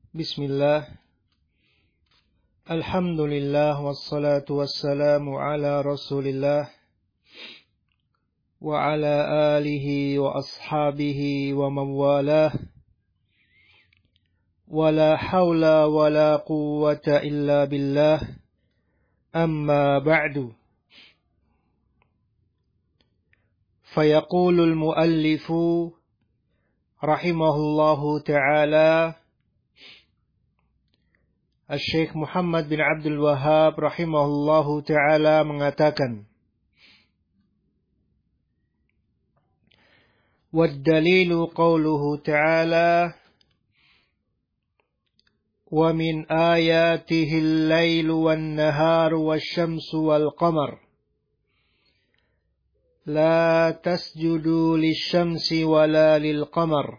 Bismillah, alhamdulillah, wassalatu wassalamu ala rasulillah, wa ala alihi wa ashabihi wa mawalah, wa la hawla wa la quwwata illa billah, amma ba'du. Fayaqulul muallifu rahimahullahu ta'ala, Syekh Muhammad bin Abdul Wahhab rahimahullahu ta'ala mengatakan, waddalilu qawluhu ta'ala, wa min ayatihi al-laylu wan-naharu wash-shamsu wal-qamar la tasjudu lish-shamsi wala lil-qamar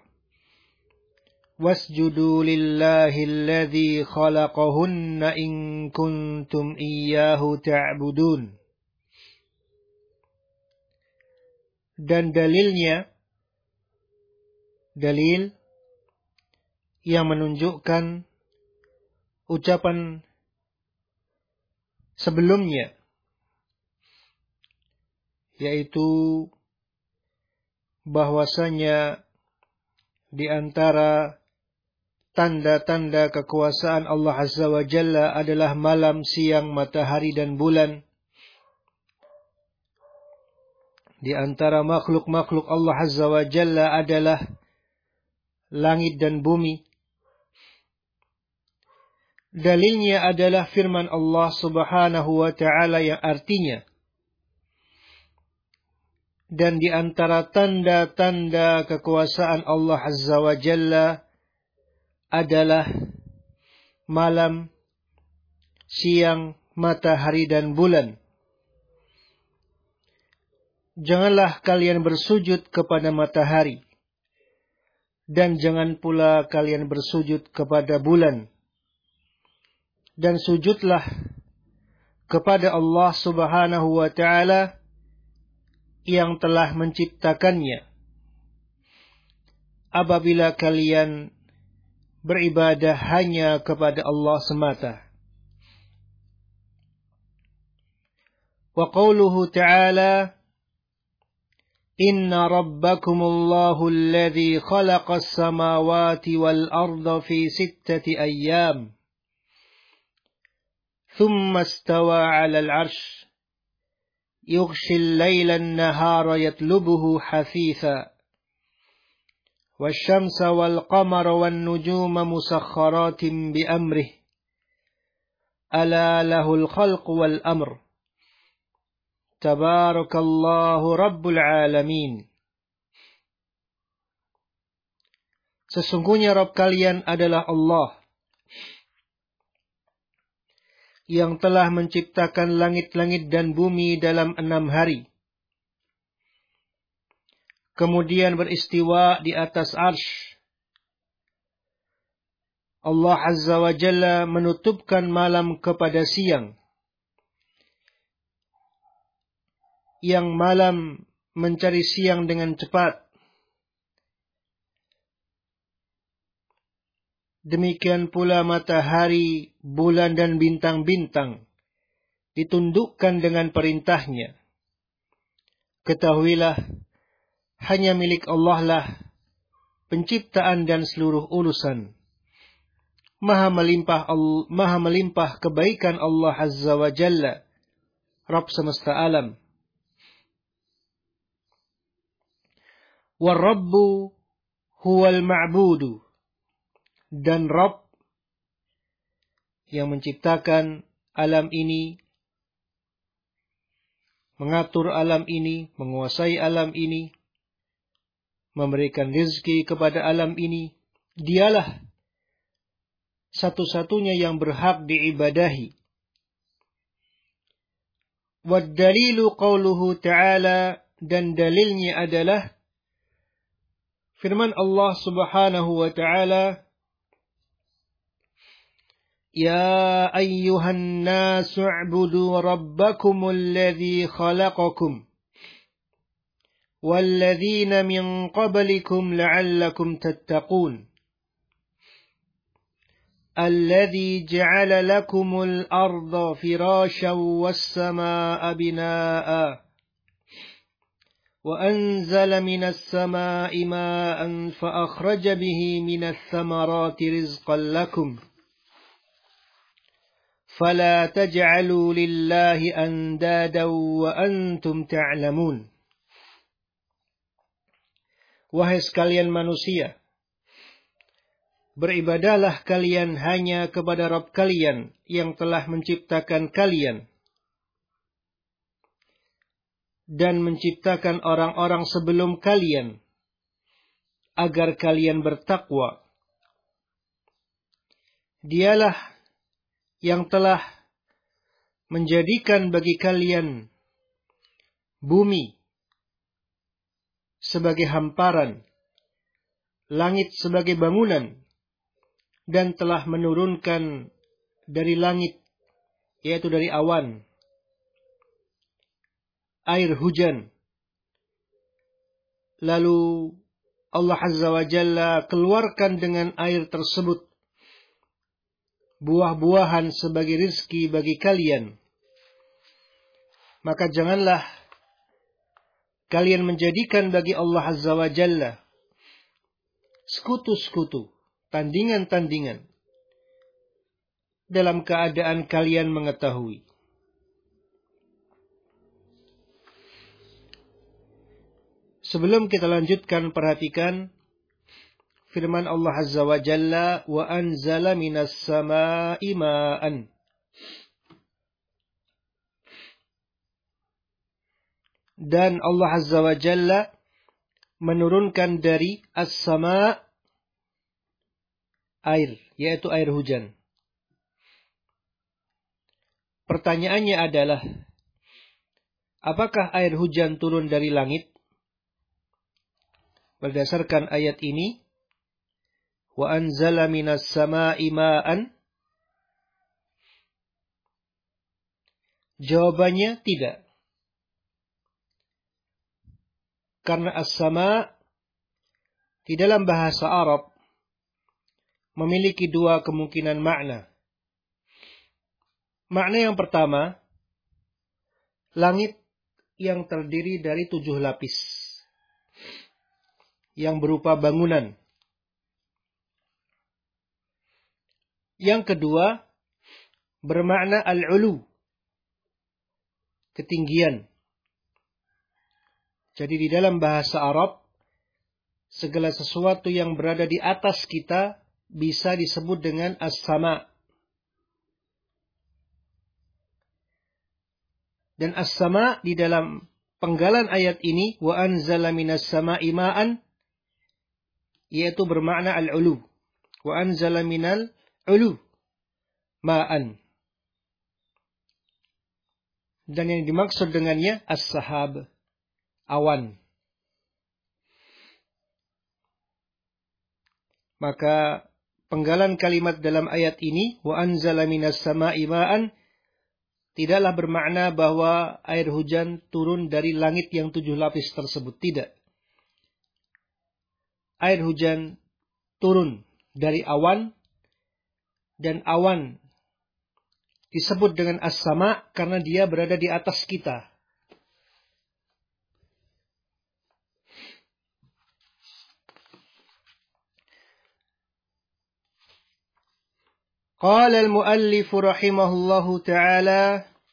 wasjudu lillahi alladhi khalaqahunna in kuntum iyyahu ta'budun. Dan dalilnya, dalil yang menunjukkan ucapan sebelumnya, yaitu bahwasanya di antara tanda-tanda kekuasaan Allah Azza wa Jalla adalah malam, siang, matahari, dan bulan. Di antara makhluk-makhluk Allah Azza wa Jalla adalah langit dan bumi. Dalilnya adalah firman Allah Subhanahu wa Ta'ala yang artinya, dan di antara tanda-tanda kekuasaan Allah Azza wa Jalla adalah malam, siang, matahari, dan bulan. Janganlah kalian bersujud kepada matahari, dan jangan pula kalian bersujud kepada bulan. Dan sujudlah kepada Allah Subhanahu wa Ta'ala yang telah menciptakannya. Apabila kalian beribadah hanya kepada Allah semata. Wa qawluhu ta'ala, inna rabbakumullahu alladhi khalaqas samawati wal arda fi 6 ayyam thumma istawa 'alal 'arsy yughshil layla an-nahara yatlubuhu hafitha والشمس والقمر والنجوم مسخرات بأمره ألا له الخلق والأمر تبارك الله رب العالمين. Sesungguhnya Rabb kalian adalah Allah yang telah menciptakan langit-langit dan bumi dalam 6 hari. Kemudian beristiwa di atas arsy. Allah Azza wa Jalla menutupkan malam kepada siang. Yang malam mencari siang dengan cepat. Demikian pula matahari, bulan, dan bintang-bintang ditundukkan dengan perintahnya. Ketahuilah, hanya milik Allah lah penciptaan dan seluruh urusan. Maha melimpah kebaikan Allah Azza wa Jalla, Rabb semesta alam. War-Rabbu huwal ma'budu. Dan Rabb yang menciptakan alam ini, mengatur alam ini, menguasai alam ini, memberikan rezeki kepada alam ini, dialah satu-satunya yang berhak diibadahi. Waddalilu qawluhu ta'ala, dan dalilnya adalah firman Allah Subhanahu wa Ta'ala, ya ayyuhan nasu u'budu rabbakumul ladzi khalaqakum وَالَّذِينَ مِنْ قَبْلِكُمْ لَعَلَّكُمْ تَتَّقُونَ. الذي جعل لكم الأرض فراشا والسماء بناء وأنزل من السماء ماء فأخرج به من الثمرات رزقا لكم فلا تجعلوا لله أندادا وأنتم تعلمون. Wahai sekalian manusia, beribadahlah kalian hanya kepada Rabb kalian yang telah menciptakan kalian dan menciptakan orang-orang sebelum kalian agar kalian bertakwa. Dialah yang telah menjadikan bagi kalian bumi sebagai hamparan, langit sebagai bangunan, dan telah menurunkan dari langit, yaitu dari awan, air hujan. Lalu Allah Azza wa Jalla keluarkan dengan air tersebut buah-buahan sebagai rizki bagi kalian. Maka janganlah kalian menjadikan bagi Allah Azza wa Jalla sekutu-sekutu, tandingan-tandingan, dalam keadaan kalian mengetahui. Sebelum kita lanjutkan, perhatikan firman Allah Azza wa Jalla, wa anzala minas sama'i ma'an. Dan Allah Azza wa Jalla menurunkan dari as-sama' air, yaitu air hujan. Pertanyaannya adalah, apakah air hujan turun dari langit? Berdasarkan ayat ini, wa anzala minas sama'i ma'an, jawabannya tidak. Karena as-sama' di dalam bahasa Arab memiliki dua kemungkinan makna. Makna yang pertama, langit yang terdiri dari 7 lapis yang berupa bangunan. Yang kedua, bermakna al-ulu, ketinggian. Jadi di dalam bahasa Arab, segala sesuatu yang berada di atas kita bisa disebut dengan as-sama'. Dan as-sama' di dalam penggalan ayat ini, wa anzala minas sama'i ma'an, yaitu bermakna al-ulu. Wa anzala minal ulu ma'an. Dan yang dimaksud dengannya as-sahab, awan. Maka penggalan kalimat dalam ayat ini, wa anzala minas sama'i ma'an, tidaklah bermakna bahwa air hujan turun dari langit yang 7 lapis tersebut. Tidak. Air hujan turun dari awan, dan awan disebut dengan as-sama' karena dia berada di atas kita. قال المؤلف رحمه الله تعالى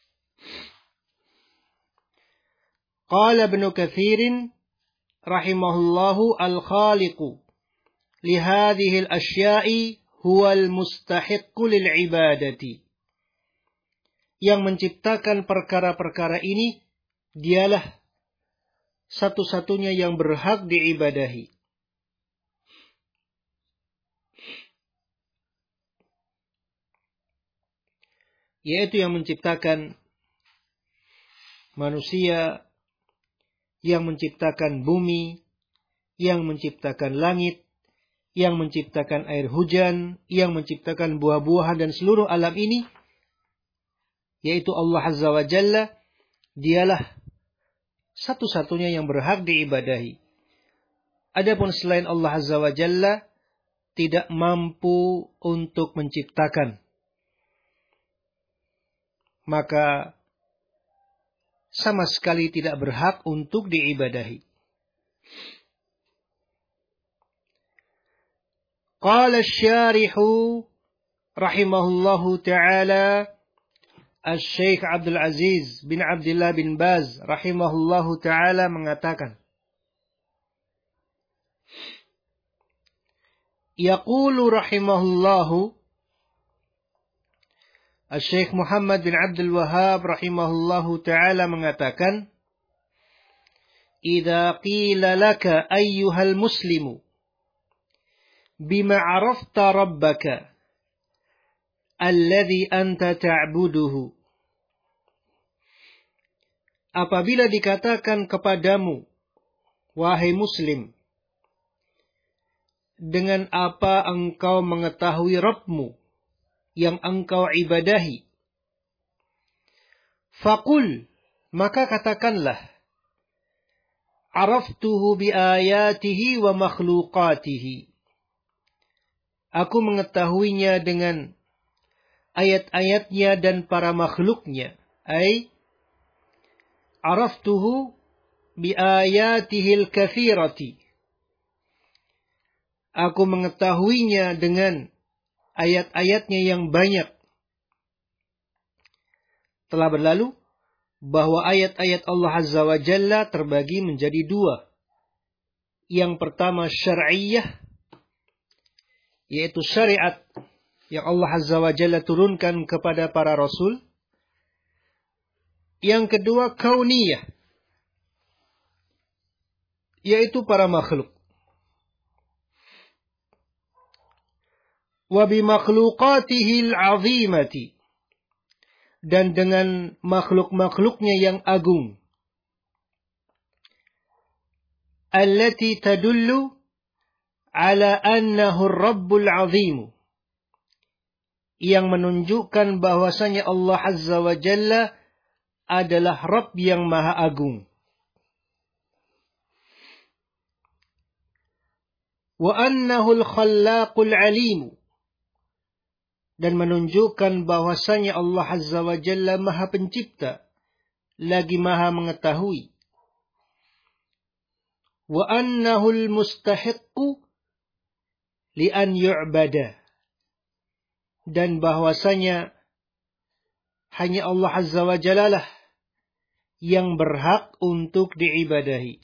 قال ابن كثير رحمه الله الخالق لهذه الأشياء هو المستحق للعبادة. Yang menciptakan perkara-perkara ini dialah satu-satunya yang berhak diibadahi. Yaitu yang menciptakan manusia, yang menciptakan bumi, yang menciptakan langit, yang menciptakan air hujan, yang menciptakan buah-buahan dan seluruh alam ini, yaitu Allah Azza wa Jalla. Dialah satu-satunya yang berhak diibadahi. Adapun selain Allah Azza wa Jalla, tidak mampu untuk menciptakan, maka sama sekali tidak berhak untuk diibadahi. Qala asy-syarihu rahimahullahu ta'ala, Asy-Syaikh Abdul Aziz bin Abdullah bin Baz rahimahullahu ta'ala mengatakan, yaqulu rahimahullahu, Asy-Syaikh Muhammad bin Abdul Wahhab rahimahullahu ta'ala mengatakan, idza qila laka ayyuhal muslimu bima arafta rabbaka alladhi anta ta'buduhu. Apabila dikatakan kepadamu, wahai muslim, dengan apa engkau mengetahui Rabbmu yang engkau ibadahi? Faqul, maka katakanlah, araftuhu bi ayatihi wa makhluqatihi. Aku mengetahuinya dengan ayat-ayatnya dan para makhluknya. Ay, araftuhu bi ayatihil kathirati. Aku mengetahuinya dengan ayat-ayatnya yang banyak. Telah berlalu bahwa ayat-ayat Allah Azza wa Jalla terbagi menjadi dua. Yang pertama syar'iyyah, yaitu syariat yang Allah Azza wa Jalla turunkan kepada para rasul. Yang kedua kauniyah, yaitu para makhluk. Wa bi makhluqatihi al-'azimati, dan dengan makhluk-makhluknya yang agung. Allati tadullu ala annahu ar-rabbul 'azim, yang menunjukkan bahwasanya Allah Azza wa Jalla adalah Rabb yang maha agung. Wa annahu al-khallaqul 'alim, dan menunjukkan bahwasanya Allah Azza wa Jalla maha pencipta, lagi maha mengetahui. Wa annahu al-mustahiqqu li an yu'bada, dan bahwasanya hanya Allah Azza wa Jalla lah yang berhak untuk diibadahi.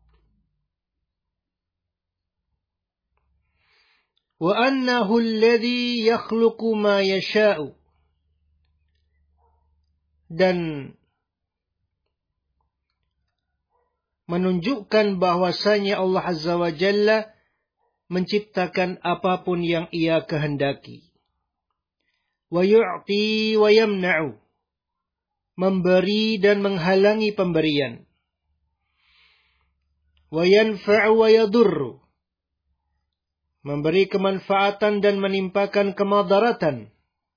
Wa annahu alladhi yakhluqu ma yasha'u, dan menunjukkan bahwasanya Allah Azza wa Jalla menciptakan apapun yang Ia kehendaki. Wa yu'ti wa yamna'u, memberi dan menghalangi pemberian. Wa yanfa'u wa yadurru, memberi kemanfaatan dan menimpakan kemadaratan.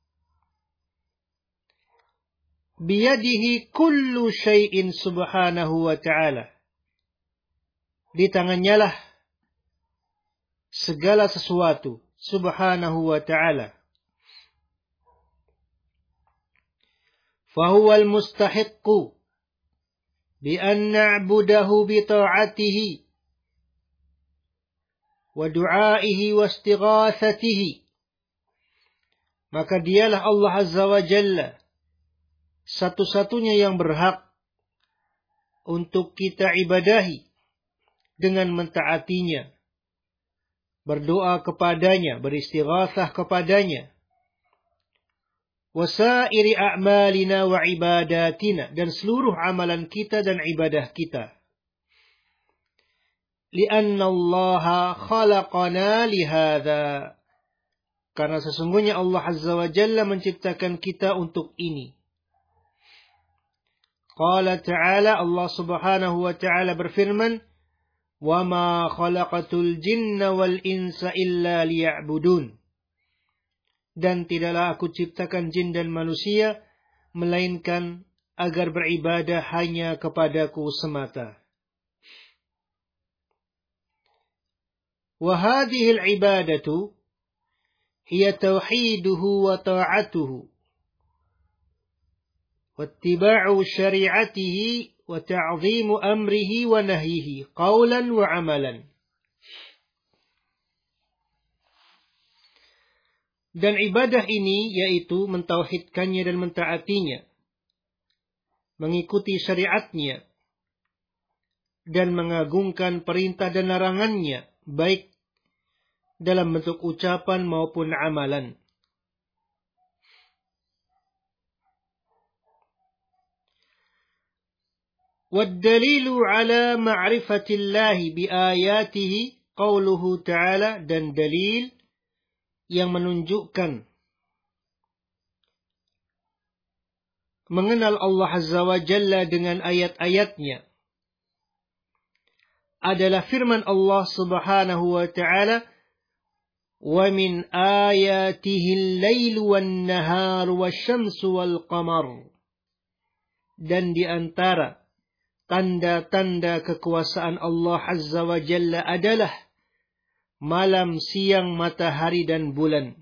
Biyadihi kullu syai'in subhanahu wa ta'ala, di tangannya lah segala sesuatu subhanahu wa ta'ala. Fahuwal mustahiqqu bi an na'budahu bi ta'atihi wa du'aihi wa istighatsatihi. Maka dialah Allah Azza wa Jalla satu-satunya yang berhak untuk kita ibadahi dengan mentaatinya, berdoa kepadanya, beristighatsah kepadanya. Wasairi a'malina wa ibadatina, dan seluruh amalan kita dan ibadah kita. Lianna Allah khalaqana lihada, karena sesungguhnya Allah Azza wa Jalla menciptakan kita untuk ini. Qala ta'ala, Allah Subhanahu wa ta'ala berfirman, wa ma khalaqatul jinna wal insa illa liya'budun, dan tidaklah aku ciptakan jin dan manusia melainkan agar beribadah hanya kepadaku semata. Wa hadhil ibadatu hiya tauhiduhu wa ta'atuhu wattiba'u syari'atihi wa ta'zimu amrihi wa nahyihi qawlan wa amalan. Dan ibadah ini yaitu mentauhidkannya dan mentaatinya, mengikuti syariatnya, dan mengagungkan perintah dan larangannya, baik dalam bentuk ucapan maupun amalan. Waddalilu ala ma'rifatillahi biayatihi qawluhu ta'ala, dan dalil yang menunjukkan mengenal Allah Azza wa Jalla dengan ayat-ayatnya adalah firman Allah Subhanahu wa ta'ala, wa min ayatihi al-lailu wan-naharu wasyamsu wal-qamar, dan di antara tanda-tanda kekuasaan Allah Azza wa Jalla adalah malam, siang, matahari, dan bulan.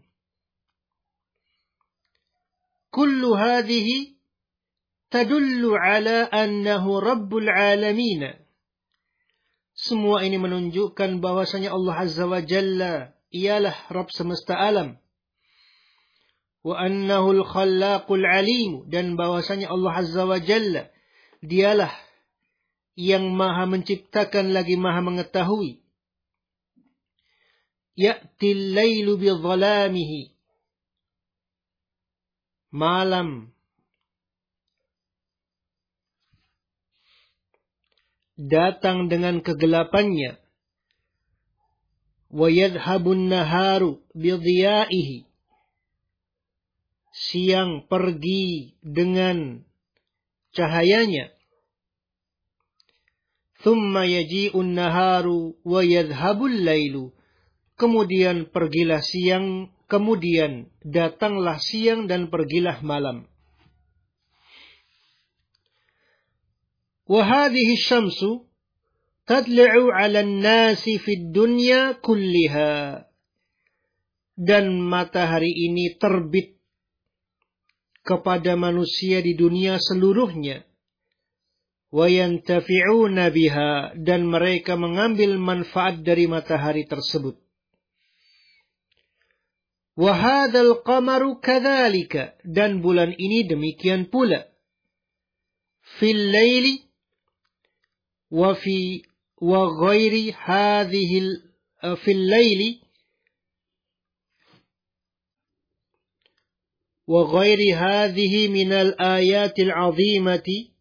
Kullu hadhihi tadullu ala annahu rabbul alamin. Semua ini menunjukkan bahwasanya Allah Azza wa Jalla ialah Rabb semesta alam. Wa annahu al-khallaqul alim, dan bahwasanya Allah Azza wa Jalla dialah yang maha menciptakan lagi maha mengetahui. Ya'til lailu bidhalamihi, malam datang dengan kegelapannya. Wa yadhhabun naharu bidhiyaihi, siang pergi dengan cahayanya. Thumma yaji'un naharu wa yadhhabul lailu, kemudian pergilah siang, kemudian datanglah siang dan pergilah malam. Wa hadhihi syamsu tadla'u 'ala an-nasi fid dunya kulliha, dan matahari ini terbit kepada manusia di dunia seluruhnya. Wa yantafi'una biha, dan mereka mengambil manfaat dari matahari tersebut. Wa hadzal qamaru kadzalika, dan bulan ini demikian pula. Fil laili wa ghairi hadhihi fil laili wa ghairi hadhihi minal ayatil azimati,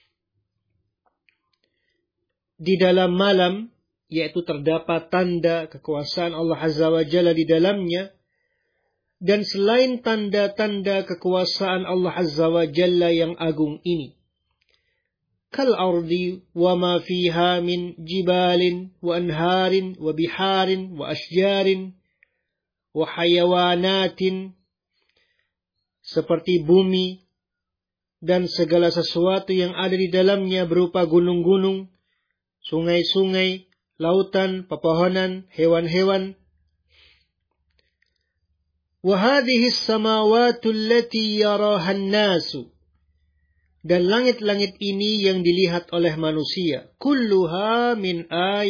di dalam malam, yaitu terdapat tanda kekuasaan Allah Azza wa Jalla di dalamnya, dan selain tanda-tanda kekuasaan Allah Azza wa Jalla yang agung ini. Kal ardi wa ma fiha min jibalin wa anharin wa biharin wa asjarin wa hayawanatin, seperti bumi dan segala sesuatu yang ada di dalamnya berupa gunung-gunung, sungai-sungai, lautan, pepohonan, hewan-hewan. Wa hadhihi as-samawati allati yaraha an-nasu, dan langit-langit ini yang dilihat oleh manusia. Kulluha min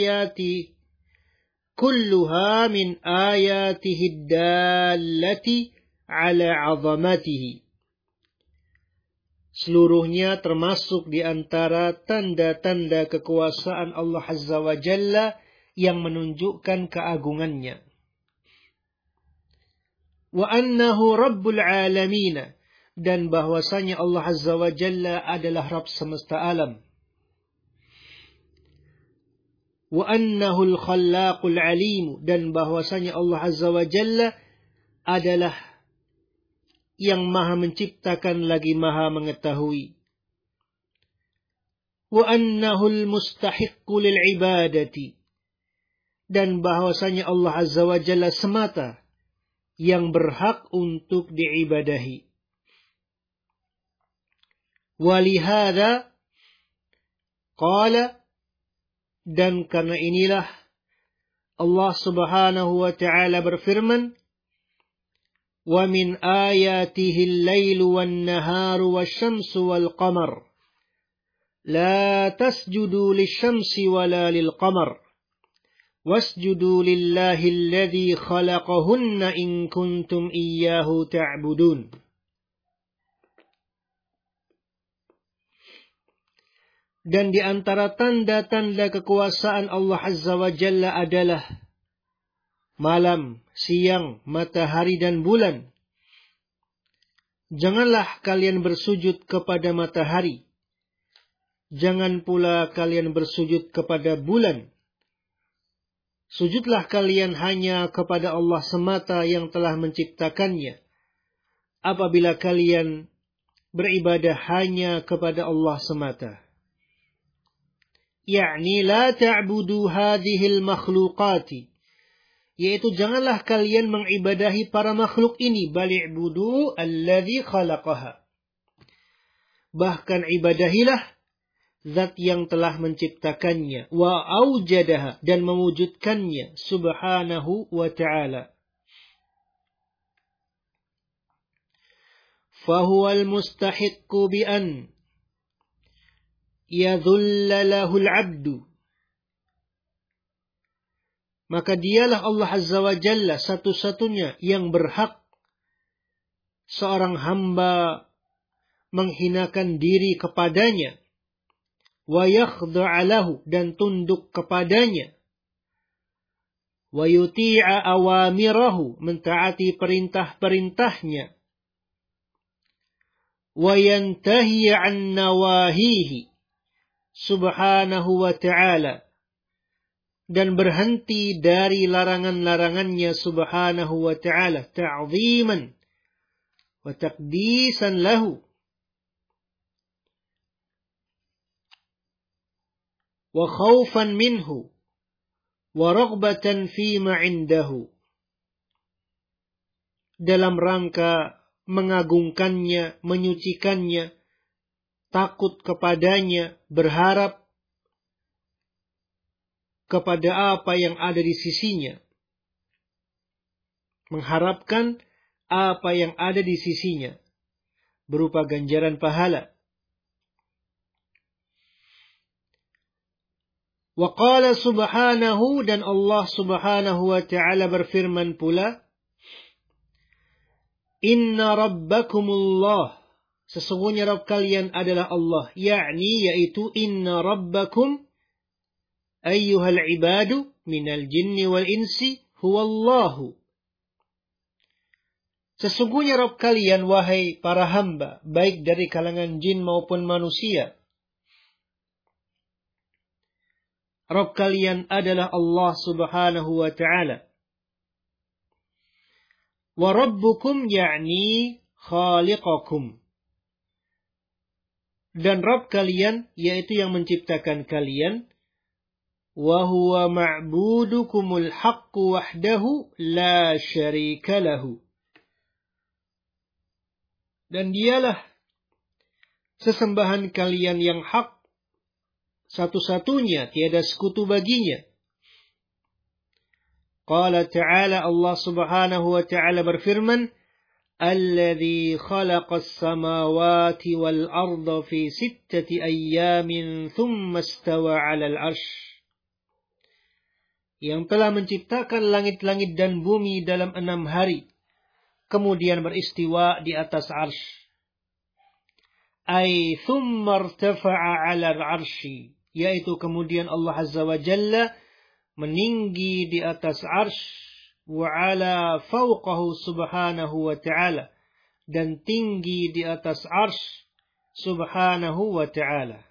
ayatihi ad-dallati ala 'azamatihi, seluruhnya termasuk di antara tanda-tanda kekuasaan Allah Azza wa Jalla yang menunjukkan keagungannya. Wa annahu rabbul alamin, dan bahwasanya Allah Azza wa Jalla adalah Rabb semesta alam. Wa annahu al-khallaqul alim, dan bahwasanya Allah Azza wa Jalla adalah yang maha menciptakan lagi maha mengetahui. Wa annahu al-mustahiqqu lil ibadati, dan bahwasanya Allah Azza wa Jalla semata yang berhak untuk diibadahi. Walihada qala, dan karena inilah Allah Subhanahu wa ta'ala berfirman, Wa min ayatihi al-lailu wan-naharu wasyamsu wal-qamar. La tasjudu lisyamsi wala lil-qamar. Wasjudu lillahi alladhi khalaqahunna in kuntum iyyahu ta'budun. Dan di antara tanda-tanda kekuasaan Allah Azza wa Jalla adalah malam, siang, matahari dan bulan. Janganlah kalian bersujud kepada matahari. Jangan pula kalian bersujud kepada bulan. Sujudlah kalian hanya kepada Allah semata yang telah menciptakannya. Apabila kalian beribadah hanya kepada Allah semata. Ya'ni la ta'budu hadhil makhluqati. Yaitu janganlah kalian mengibadahi para makhluk ini. Bali'budu alladhi khalaqaha. Bahkan ibadahilah zat yang telah menciptakannya. Wa aujadaha. Dan mewujudkannya. Subhanahu wa ta'ala. Fahuwal mustahiqqu bi'an yadhulla lahul abdu. Maka dialah Allah Azza wa Jalla satu-satunya yang berhak seorang hamba menghinakan diri kepadanya. Wa yakhda'a lahu, dan tunduk kepadanya. Wa yuti'a awamirahu, mentaati perintah-perintahnya. Wa yantahi an nawahihi subhanahu wa ta'ala, dan berhenti dari larangan-larangannya subhanahu wa ta'ala, ta'ziman wa taqdisan lahu, wa khawfan minhu wa raghbatan fima indahu, dalam rangka mengagungkannya, menyucikannya, takut kepadanya, berharap kepada apa yang ada di sisinya. Mengharapkan apa yang ada di sisinya, berupa ganjaran pahala. Wa qala subhanahu, dan Allah subhanahu wa ta'ala berfirman pula, Inna rabbakumullah, sesungguhnya Rabb kalian adalah Allah. Ya'ni, yaitu inna rabbakum ayyuhal ibadu minal jinni wal insi huwallahu. Sesungguhnya Rabb kalian, wahai para hamba, baik dari kalangan jin maupun manusia, Rabb kalian adalah Allah subhanahu wa ta'ala. Wa rabbukum ya'ni khaliqakum. Dan Rabb kalian, yaitu yang menciptakan kalian. Wa huwa ma'budukumul haqqu wahdahu la syarika lahu. Dan dialah sesembahan kalian yang hak, satu-satunya, tiada sekutu baginya. Qala ta'ala, Allah subhanahu wa ta'ala berfirman, Alladhi khalaqas samawati wal arda fi 6 ayyamin thumma istawa 'alal 'arsy. Yang telah menciptakan langit-langit dan bumi dalam 6 hari, kemudian beristiwa di atas 'arsy. Ay thumma irtafa'a 'alal 'arsy, yaitu kemudian Allah Azza wa Jalla meninggi di atas 'arsy, wa 'ala fawqahu subhanahu wa ta'ala, dan tinggi di atas 'arsy subhanahu wa ta'ala.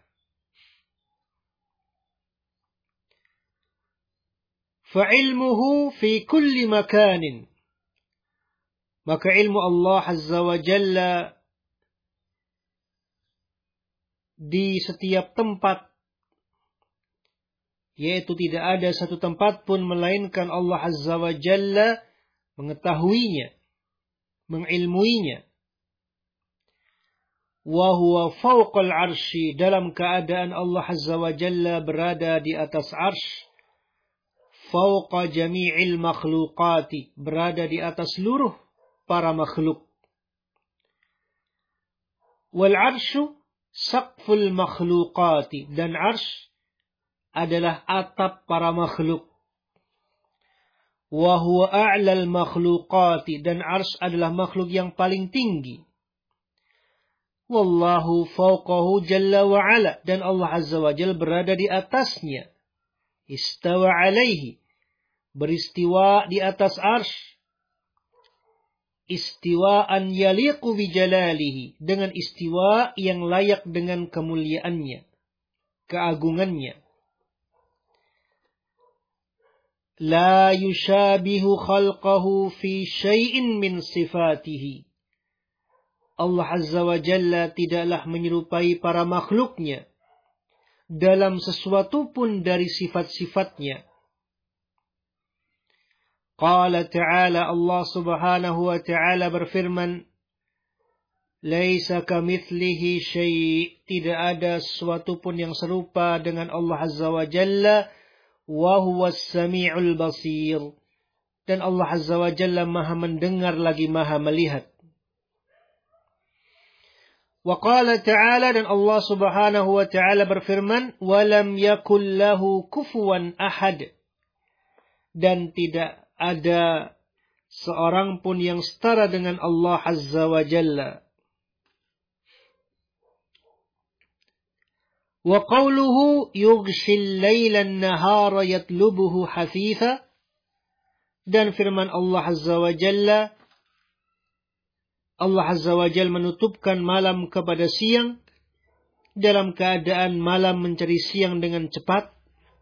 Fa'ilmuhu fi kulli makanin, maka ilmu Allah Azza wa Jalla di setiap tempat, yaitu tidak ada satu tempat pun melainkan Allah Azza wa Jalla mengetahuinya, mengilmuinya. Wa huwa fawqal 'arsy, dalam keadaan Allah Azza wa Jalla berada di atas 'arsy. Fawqa jami'il makhluqati, berada di atas seluruh para makhluk. Wal arsyu saqful makhluqati, dan arsy adalah atap para makhluk. Wa huwa a'lal makhluqati, dan arsy adalah makhluk yang paling tinggi. Wallahu fawqahu jalla wa ala, dan Allah azza wa jalla berada di atasnya. Istawa alaihi, beristiwa di atas arsy. Istiwaan yaliqu bijalalihi, dengan istiwa yang layak dengan kemuliaannya, keagungannya. La yushabihu khalqahu fi syai'in min sifatihi. Allah azza wa jalla tidaklah menyerupai para makhluknya dalam sesuatu pun dari sifat-sifatnya. Qala ta'ala, Allah subhanahu wa ta'ala berfirman, Laisa kamithlihi syai', tidak ada sesuatu pun yang serupa dengan Allah azza wa jalla, wa huwas sami'ul basir, dan Allah azza wa jalla maha mendengar lagi maha melihat. Wa qala ta'ala, dan Allah subhanahu wa ta'ala berfirman, Walam yakul lahu kufuwan ahad, dan tidak ada seorang pun yang setara dengan Allah azza wa jalla. Wa qawluhu yughshil layla an-nahara yatlubuhu hafitha, dan firman Allah azza wa jalla, Allah azza wa jalla menutupkan malam kepada siang dalam keadaan malam mencari siang dengan cepat.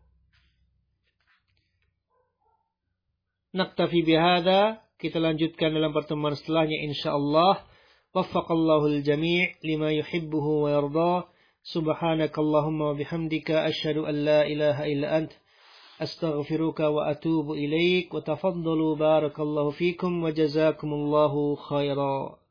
Naktafi bihadza, kita lanjutkan dalam pertemuan setelahnya insyaallah. Waffaqallahu al-jami' lima yuhibbuhu wa yardah. Subhanakallahumma wa bihamdika asyhadu an la ilaha illa ant astaghfiruka wa atubu ilaik. Wa tafaddalu barakallahu fikum wa jazakumullahu khairan.